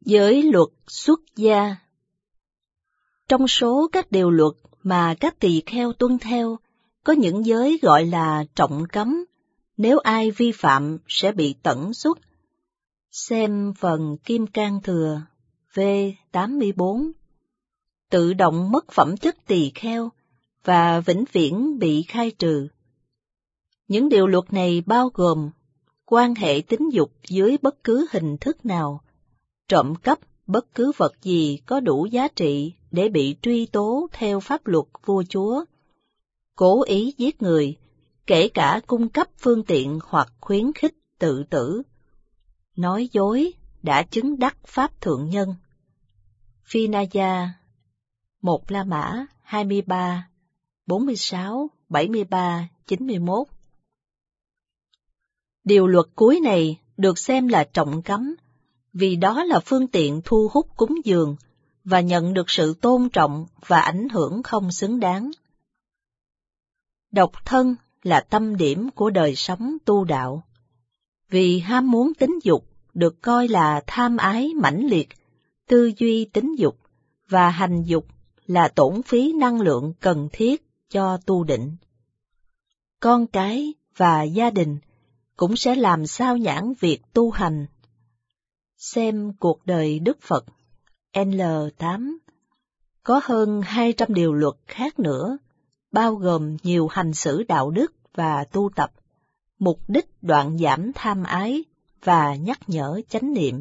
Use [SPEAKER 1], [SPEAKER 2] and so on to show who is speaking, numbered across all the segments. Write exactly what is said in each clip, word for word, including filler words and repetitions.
[SPEAKER 1] Giới luật xuất gia. Trong số các điều luật mà các tỳ kheo tuân theo, có những giới gọi là trọng cấm, nếu ai vi phạm sẽ bị tẩn xuất. Xem phần Kim Cang Thừa, V tám mươi bốn. Tự động mất phẩm chất tỳ kheo và vĩnh viễn bị khai trừ. Những điều luật này bao gồm quan hệ tính dục dưới bất cứ hình thức nào, trộm cắp bất cứ vật gì có đủ giá trị để bị truy tố theo pháp luật vua chúa, cố ý giết người, kể cả cung cấp phương tiện hoặc khuyến khích tự tử, nói dối đã chứng đắc pháp thượng nhân. Vinaya, một La Mã, hai mươi ba, bốn mươi sáu, bảy mươi ba, chín mươi mốt. Điều luật cuối này được xem là trọng cấm, vì đó là phương tiện thu hút cúng dường và nhận được sự tôn trọng và ảnh hưởng không xứng đáng. Độc thân là tâm điểm của đời sống tu đạo, vì ham muốn tính dục được coi là tham ái mãnh liệt, tư duy tính dục và hành dục là tổn phí năng lượng cần thiết cho tu định. Con cái và gia đình cũng sẽ làm sao nhãng việc tu hành. Xem cuộc đời Đức Phật, N tám. Có hơn hai trăm điều luật khác nữa, bao gồm nhiều hành xử đạo đức và tu tập, mục đích đoạn giảm tham ái và nhắc nhở chánh niệm.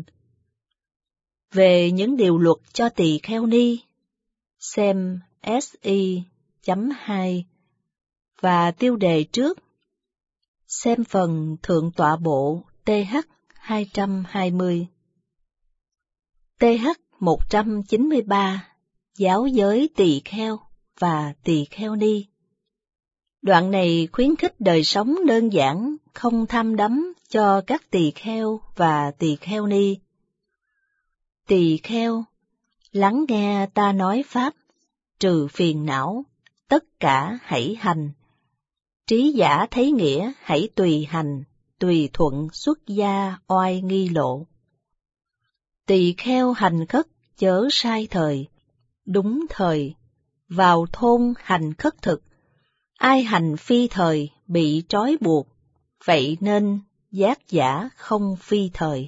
[SPEAKER 1] Về những điều luật cho tỳ kheo ni, xem S I chấm hai và tiêu đề trước. Xem phần Thượng tọa bộ T H hai trăm hai mươi. T H một trăm chín mươi ba, giáo giới tỳ kheo và tỳ kheo ni. Đoạn này khuyến khích đời sống đơn giản, không tham đắm cho các tỳ kheo và tỳ kheo ni. Tỳ kheo, lắng nghe ta nói pháp, trừ phiền não, tất cả hãy hành. Trí giả thấy nghĩa hãy tùy hành, tùy thuận xuất gia oai nghi lộ. Tỳ kheo hành khất chớ sai thời, đúng thời, vào thôn hành khất thực, ai hành phi thời bị trói buộc, vậy nên giác giả không phi thời.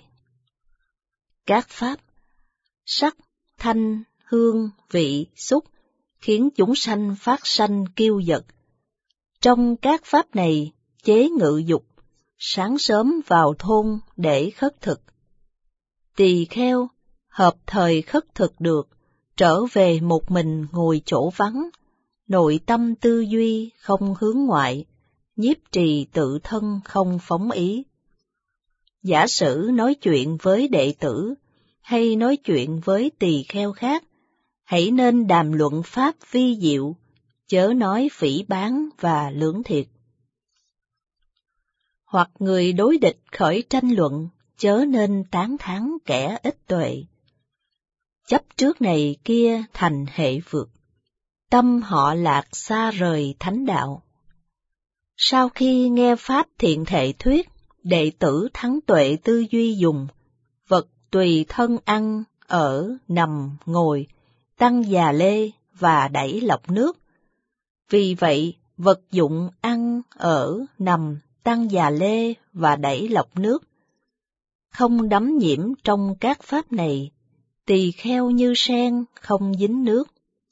[SPEAKER 1] Các pháp, sắc, thanh, hương, vị, xúc, khiến chúng sanh phát sanh kiêu dật. Trong các pháp này, chế ngự dục, sáng sớm vào thôn để khất thực. Tỳ kheo, hợp thời khất thực được, trở về một mình ngồi chỗ vắng, nội tâm tư duy không hướng ngoại, nhiếp trì tự thân không phóng ý. Giả sử nói chuyện với đệ tử, hay nói chuyện với tỳ kheo khác, hãy nên đàm luận pháp vi diệu, chớ nói phỉ báng và lưỡng thiệt. Hoặc người đối địch khởi tranh luận, chớ nên tán thán kẻ ít tuệ. Chấp trước này kia thành hệ vượt, tâm họ lạc xa rời thánh đạo. Sau khi nghe pháp thiện thệ thuyết, đệ tử thắng tuệ tư duy dùng, vật tùy thân ăn, ở, nằm, ngồi, tăng già lê và đẩy lọc nước. Vì vậy, vật dụng ăn, ở, nằm, tăng già lê và đẩy lọc nước. Không đắm nhiễm trong các pháp này, tỳ kheo như sen không dính nước.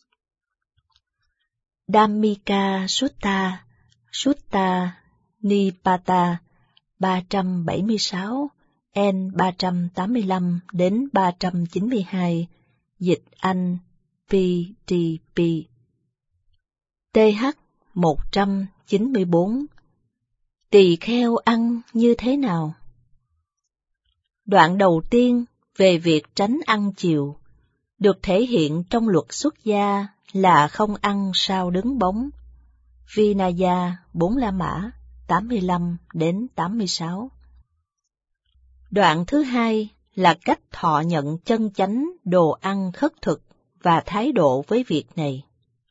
[SPEAKER 1] Dhammika Sutta, Sutta Nipata ba trăm bảy mươi sáu, N ba trăm tám mươi lăm đến ba trăm chín mươi hai, dịch Anh P T P. T H một trăm chín mươi bốn. Tỳ kheo ăn như thế nào? Đoạn đầu tiên về việc tránh ăn chiều, được thể hiện trong luật xuất gia là không ăn sao đứng bóng. Vinaya, bốn La Mã, tám mươi lăm đến tám mươi sáu. Đoạn thứ hai là cách thọ nhận chân chánh đồ ăn khất thực và thái độ với việc này.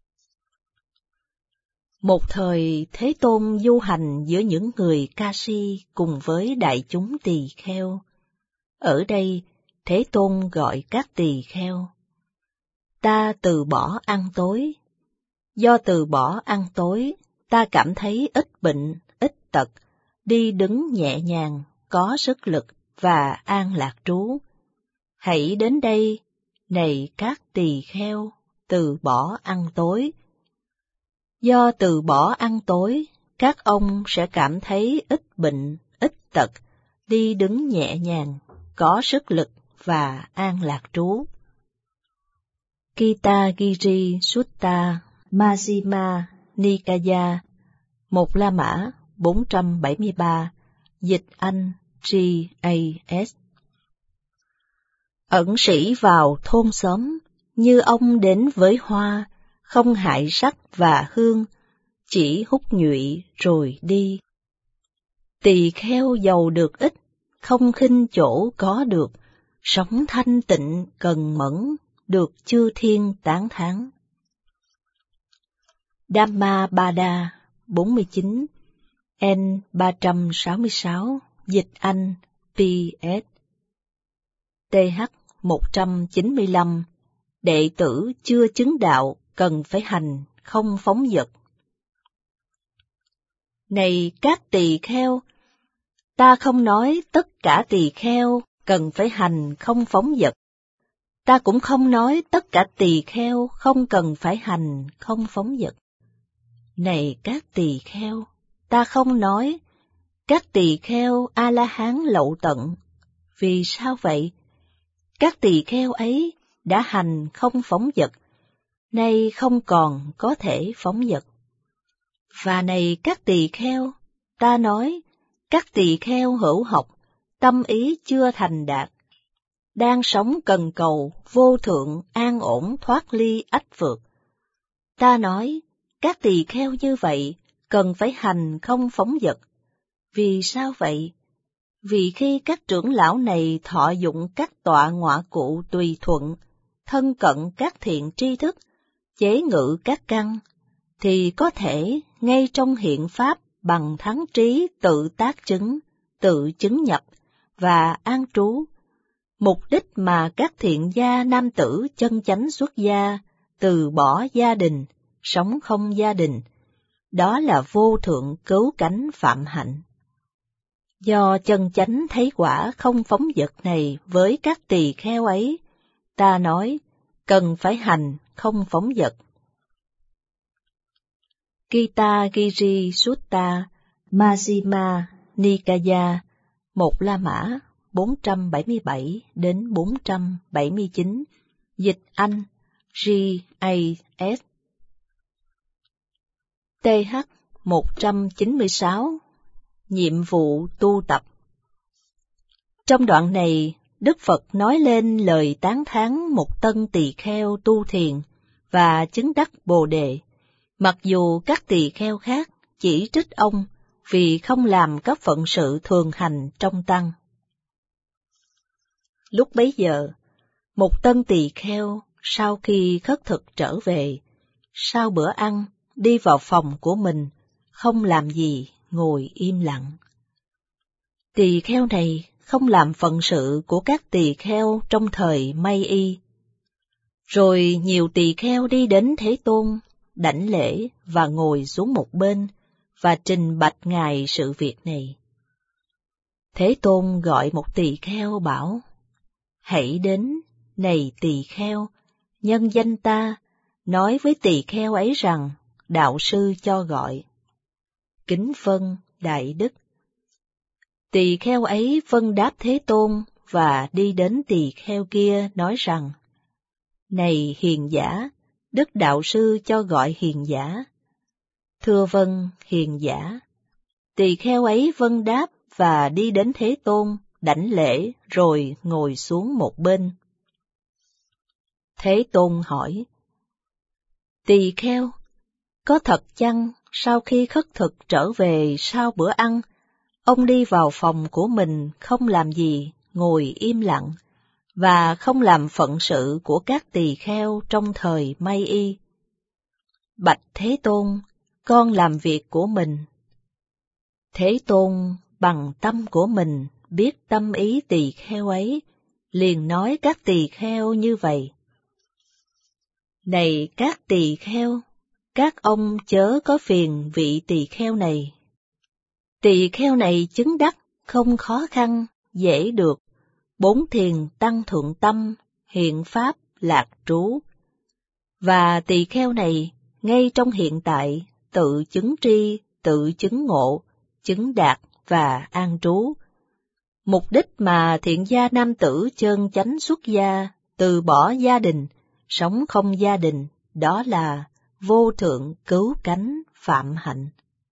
[SPEAKER 1] Một thời Thế Tôn du hành giữa những người ca si cùng với đại chúng tỳ kheo. Ở đây, Thế Tôn gọi các tỳ kheo. Ta từ bỏ ăn tối. Do từ bỏ ăn tối, ta cảm thấy ít bệnh, ít tật, đi đứng nhẹ nhàng, có sức lực và an lạc trú. Hãy đến đây, này các tỳ kheo, từ bỏ ăn tối. Do từ bỏ ăn tối, các ông sẽ cảm thấy ít bệnh, ít tật, đi đứng nhẹ nhàng, có sức lực và an lạc trú. Kitagiri Sutta Majjhima Nikaya, một La Mã bốn trăm bảy mươi ba, dịch Anh G A S. Ẩn sĩ vào thôn xóm, như ông đến với hoa, không hại sắc và hương, chỉ hút nhụy rồi đi. Tỳ kheo giàu được ít, không khinh chỗ có được, sống thanh tịnh cần mẫn, được chư thiên tán thán. Dhammapada bốn mươi chín, N ba trăm sáu mươi sáu, dịch Anh P S. T H một trăm chín mươi lăm, đệ tử chưa chứng đạo cần phải hành không phóng dật. Này các tỳ kheo, ta không nói tất cả tỳ kheo cần phải hành không phóng dật. Ta cũng không nói tất cả tỳ kheo không cần phải hành không phóng dật. Này các tỳ kheo, ta không nói các tỳ kheo A-la-hán lậu tận. Vì sao vậy? Các tỳ kheo ấy đã hành không phóng dật, nay không còn có thể phóng dật. Và này các tỳ kheo, ta nói các tỳ kheo hữu học, tâm ý chưa thành đạt, đang sống cần cầu vô thượng an ổn thoát ly ách vượt. Ta nói các tỳ kheo như vậy cần phải hành không phóng dật. Vì sao vậy? Vì khi các trưởng lão này thọ dụng các tọa ngọa cụ tùy thuận, thân cận các thiện tri thức, chế ngự các căn, thì có thể ngay trong hiện pháp bằng thắng trí tự tác chứng, tự chứng nhập và an trú, mục đích mà các thiện gia nam tử chân chánh xuất gia, từ bỏ gia đình, sống không gia đình, đó là vô thượng cứu cánh phạm hạnh. Do chân chánh thấy quả không phóng dật này với các tỳ kheo ấy, ta nói cần phải hành không phóng dật. Kitagiri Sutta Majjhima Nikaya, một La Mã bốn trăm bảy mươi bảy đến bốn trăm bảy mươi chín, dịch Anh G A S. T H một trăm chín mươi sáu, nhiệm vụ tu tập. Trong đoạn này, Đức Phật nói lên lời tán thán một tân tỳ kheo tu thiền và chứng đắc Bồ Đề, mặc dù các tỳ kheo khác chỉ trích ông vì không làm các phận sự thường hành trong tăng. Lúc bấy giờ, một tân tỳ kheo sau khi khất thực trở về, sau bữa ăn đi vào phòng của mình, không làm gì, ngồi im lặng. Tỳ kheo này không làm phận sự của các tỳ kheo trong thời May Y. Rồi nhiều tỳ kheo đi đến Thế Tôn, đảnh lễ và ngồi xuống một bên và trình bạch Ngài sự việc này. Thế Tôn gọi một tỳ kheo bảo: Hãy đến, này tỳ kheo, nhân danh ta, nói với tỳ kheo ấy rằng đạo sư cho gọi. Kính vâng, đại đức. Tỳ kheo ấy vâng đáp Thế Tôn và đi đến tỳ kheo kia nói rằng: Này hiền giả, đức đạo sư cho gọi hiền giả. Thưa vâng, hiền giả. Tỳ kheo ấy vâng đáp và đi đến Thế Tôn, đảnh lễ rồi ngồi xuống một bên. Thế Tôn hỏi: Tỳ kheo, có thật chăng sau khi khất thực trở về sau bữa ăn, ông đi vào phòng của mình không làm gì, ngồi im lặng, và không làm phận sự của các tỳ kheo trong thời May Y? Bạch Thế Tôn, con làm việc của mình. Thế Tôn bằng tâm của mình biết tâm ý tỳ kheo ấy, liền nói các tỳ kheo như vậy: Này các tỳ kheo, các ông chớ có phiền vị tỳ kheo này. Tỳ kheo này chứng đắc không khó khăn, dễ được, bốn thiền tăng thượng tâm, hiện pháp lạc trú. Và tỳ kheo này, ngay trong hiện tại, tự chứng tri, tự chứng ngộ, chứng đạt và an trú. Mục đích mà thiện gia nam tử chân chánh xuất gia, từ bỏ gia đình, sống không gia đình, đó là vô thượng cứu cánh phạm hạnh.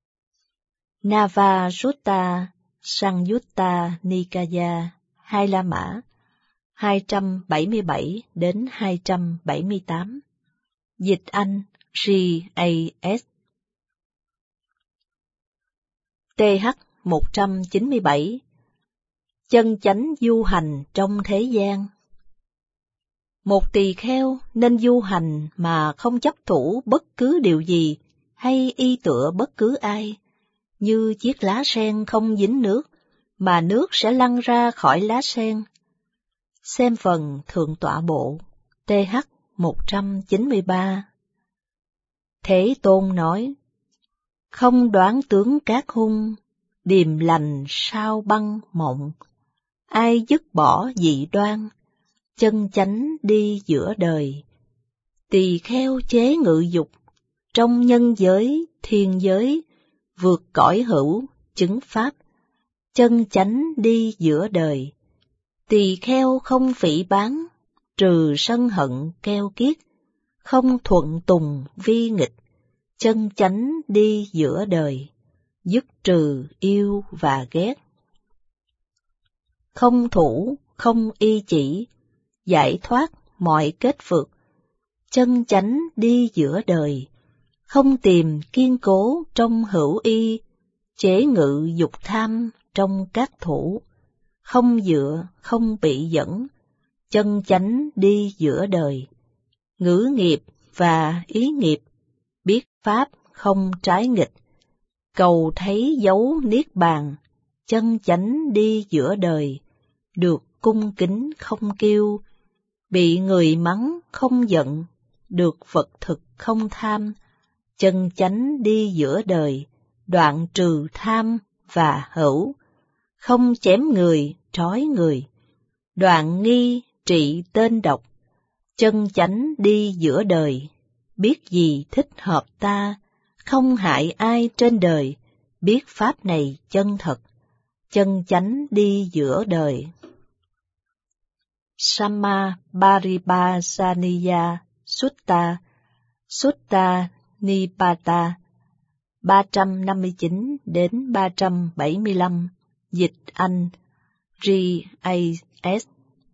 [SPEAKER 1] Nava Sutta Sangyutta Nikaya, Hai La Mã, hai trăm bảy mươi bảy đến hai trăm bảy mươi tám. Dịch Anh G A S. T H một trăm chín mươi bảy. Chân chánh du hành trong thế gian. Một tỳ kheo nên du hành mà không chấp thủ bất cứ điều gì hay y tựa bất cứ ai, như chiếc lá sen không dính nước, mà nước sẽ lăn ra khỏi lá sen. Xem phần Thượng Tọa Bộ, T H một trăm chín mươi ba. Thế Tôn nói: Không đoán tướng cát hung, điềm lành sao băng mộng. Ai dứt bỏ dị đoan, chân chánh đi giữa đời. Tỳ kheo chế ngự dục, trong nhân giới, thiên giới, vượt cõi hữu, chứng pháp, chân chánh đi giữa đời. Tỳ kheo không phỉ báng, trừ sân hận keo kiết, không thuận tùng vi nghịch, chân chánh đi giữa đời, dứt trừ yêu và ghét. Không thủ, không y chỉ, giải thoát mọi kết phược, chân chánh đi giữa đời, không tìm kiên cố trong hữu y, chế ngự dục tham trong các thủ, không dựa, không bị dẫn, chân chánh đi giữa đời, ngữ nghiệp và ý nghiệp, biết pháp không trái nghịch, cầu thấy dấu niết bàn, chân chánh đi giữa đời, được cung kính không kiêu, bị người mắng không giận, được vật thực không tham, chân chánh đi giữa đời, đoạn trừ tham và hữu, không chém người, trói người, đoạn nghi, trị tên độc, chân chánh đi giữa đời, biết gì thích hợp ta, không hại ai trên đời, biết pháp này chân thật, chân chánh đi giữa đời. Samma Paribhasaniya Sutta, Sutta Nipata, ba trăm năm mươi chín đến ba trăm bảy mươi lăm, dịch Anh G A S.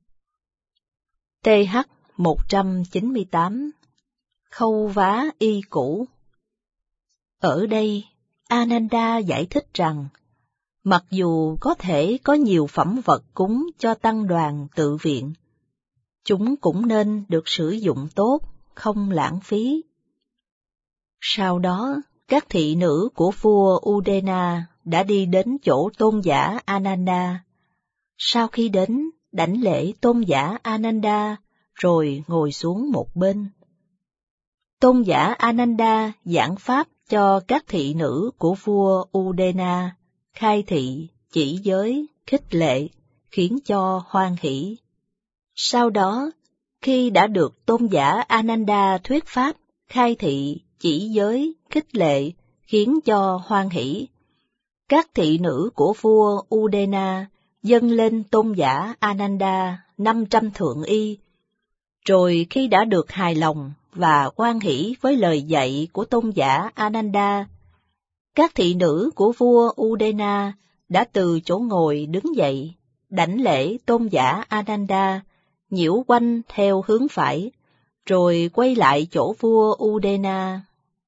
[SPEAKER 1] T H một trăm chín mươi tám. Khâu vá y cũ. Ở đây, Ananda giải thích rằng, mặc dù có thể có nhiều phẩm vật cúng cho tăng đoàn tự viện, chúng cũng nên được sử dụng tốt, không lãng phí. Sau đó, các thị nữ của vua Udena đã đi đến chỗ tôn giả Ananda. Sau khi đến, đảnh lễ tôn giả Ananda, rồi ngồi xuống một bên. Tôn giả Ananda giảng pháp cho các thị nữ của vua Udena, khai thị, chỉ giới, khích lệ, khiến cho hoan hỷ. Sau đó, khi đã được tôn giả Ananda thuyết pháp, khai thị, chỉ giới, khích lệ, khiến cho hoan hỷ, các thị nữ của vua Udena dâng lên tôn giả Ananda năm trăm thượng y. Rồi khi đã được hài lòng và hoan hỷ với lời dạy của tôn giả Ananda, các thị nữ của vua Udena đã từ chỗ ngồi đứng dậy, đảnh lễ tôn giả Ananda, nhiễu quanh theo hướng phải, rồi quay lại chỗ vua Udena.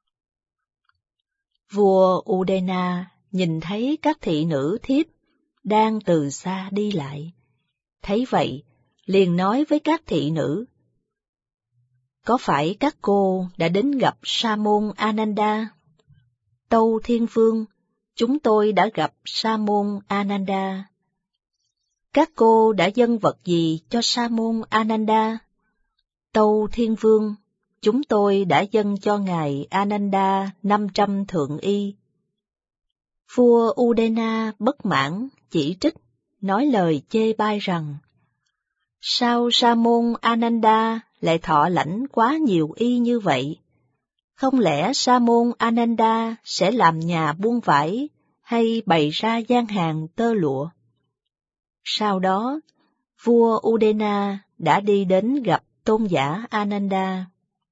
[SPEAKER 1] Vua Udena nhìn thấy các thị nữ thiếp đang từ xa đi lại. Thấy vậy, liền nói với các thị nữ: Có phải các cô đã đến gặp Sa môn Ananda? Tâu Thiên Vương, chúng tôi đã gặp Sa môn Ananda. Các cô đã dâng vật gì cho Sa môn Ananda? Tâu Thiên Vương, chúng tôi đã dâng cho ngài Ananda năm trăm thượng y. Vua Udena bất mãn, chỉ trích, nói lời chê bai rằng: sao Sa môn Ananda lại thọ lãnh quá nhiều y như vậy? Không lẽ Sa môn Ananda sẽ làm nhà buôn vải hay bày ra gian hàng tơ lụa? Sau đó, vua Udena đã đi đến gặp tôn giả Ananda.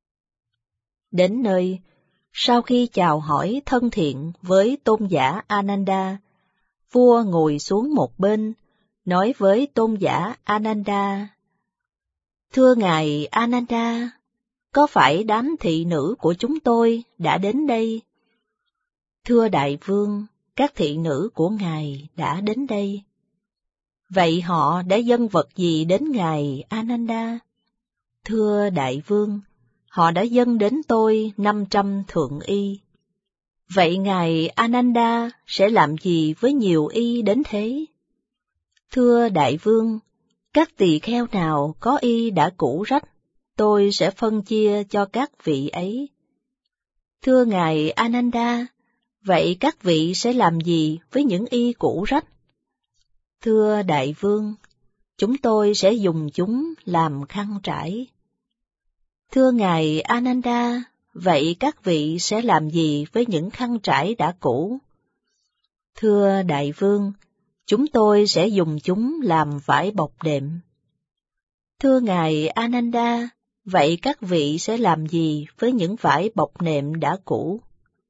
[SPEAKER 1] Đến nơi, sau khi chào hỏi thân thiện với tôn giả Ananda, vua ngồi xuống một bên, nói với tôn giả Ananda: Thưa ngài Ananda, có phải đám thị nữ của chúng tôi đã đến đây? Thưa đại vương, các thị nữ của ngài đã đến đây. Vậy họ đã dâng vật gì đến ngài Ananda? Thưa đại vương, họ đã dâng đến tôi năm trăm thượng y. Vậy ngài Ananda sẽ làm gì với nhiều y đến thế? Thưa đại vương, các tỳ kheo nào có y đã cũ rách, tôi sẽ phân chia cho các vị ấy. Thưa ngài Ananda, vậy các vị sẽ làm gì với những y cũ rách? Thưa đại vương, chúng tôi sẽ dùng chúng làm khăn trải. Thưa ngài Ananda, vậy các vị sẽ làm gì với những khăn trải đã cũ? Thưa đại vương, chúng tôi sẽ dùng chúng làm vải bọc đệm. Thưa ngài Ananda, vậy các vị sẽ làm gì với những vải bọc nệm đã cũ?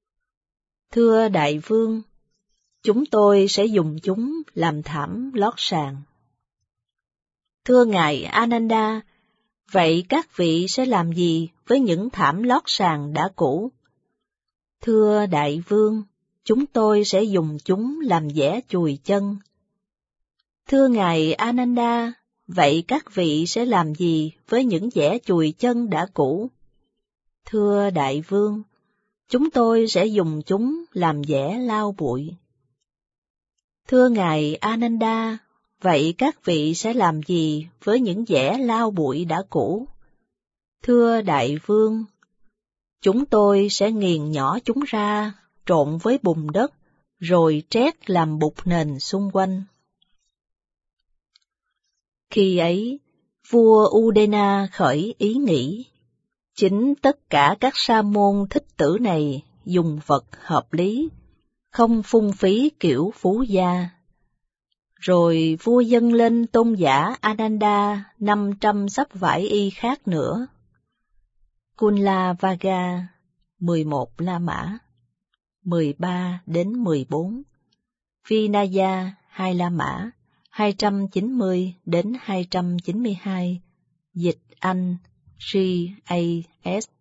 [SPEAKER 1] Thưa đại vương, chúng tôi sẽ dùng chúng làm thảm lót sàn. Thưa ngài Ananda, vậy các vị sẽ làm gì với những thảm lót sàn đã cũ? Thưa đại vương, chúng tôi sẽ dùng chúng làm dẻ chùi chân. Thưa ngài Ananda, vậy các vị sẽ làm gì với những dẻ chùi chân đã cũ? Thưa đại vương, chúng tôi sẽ dùng chúng làm dẻ lau bụi. Thưa ngài Ananda, vậy các vị sẽ làm gì với những dẻ lau bụi đã cũ? Thưa đại vương, chúng tôi sẽ nghiền nhỏ chúng ra, trộn với bùn đất, rồi trét làm bụt nền xung quanh. Khi ấy, vua Udena khởi ý nghĩ, chính tất cả các sa môn thích tử này dùng vật hợp lý, không phung phí kiểu phú gia. Rồi vua dâng lên tôn giả Ananda năm trăm sắp vải y khác nữa. Kunlavaga, mười một La Mã, mười ba đến mười bốn. Vinaya, hai La Mã, hai trăm chín mươi đến hai trăm chín mươi hai. Dịch Anh, G A S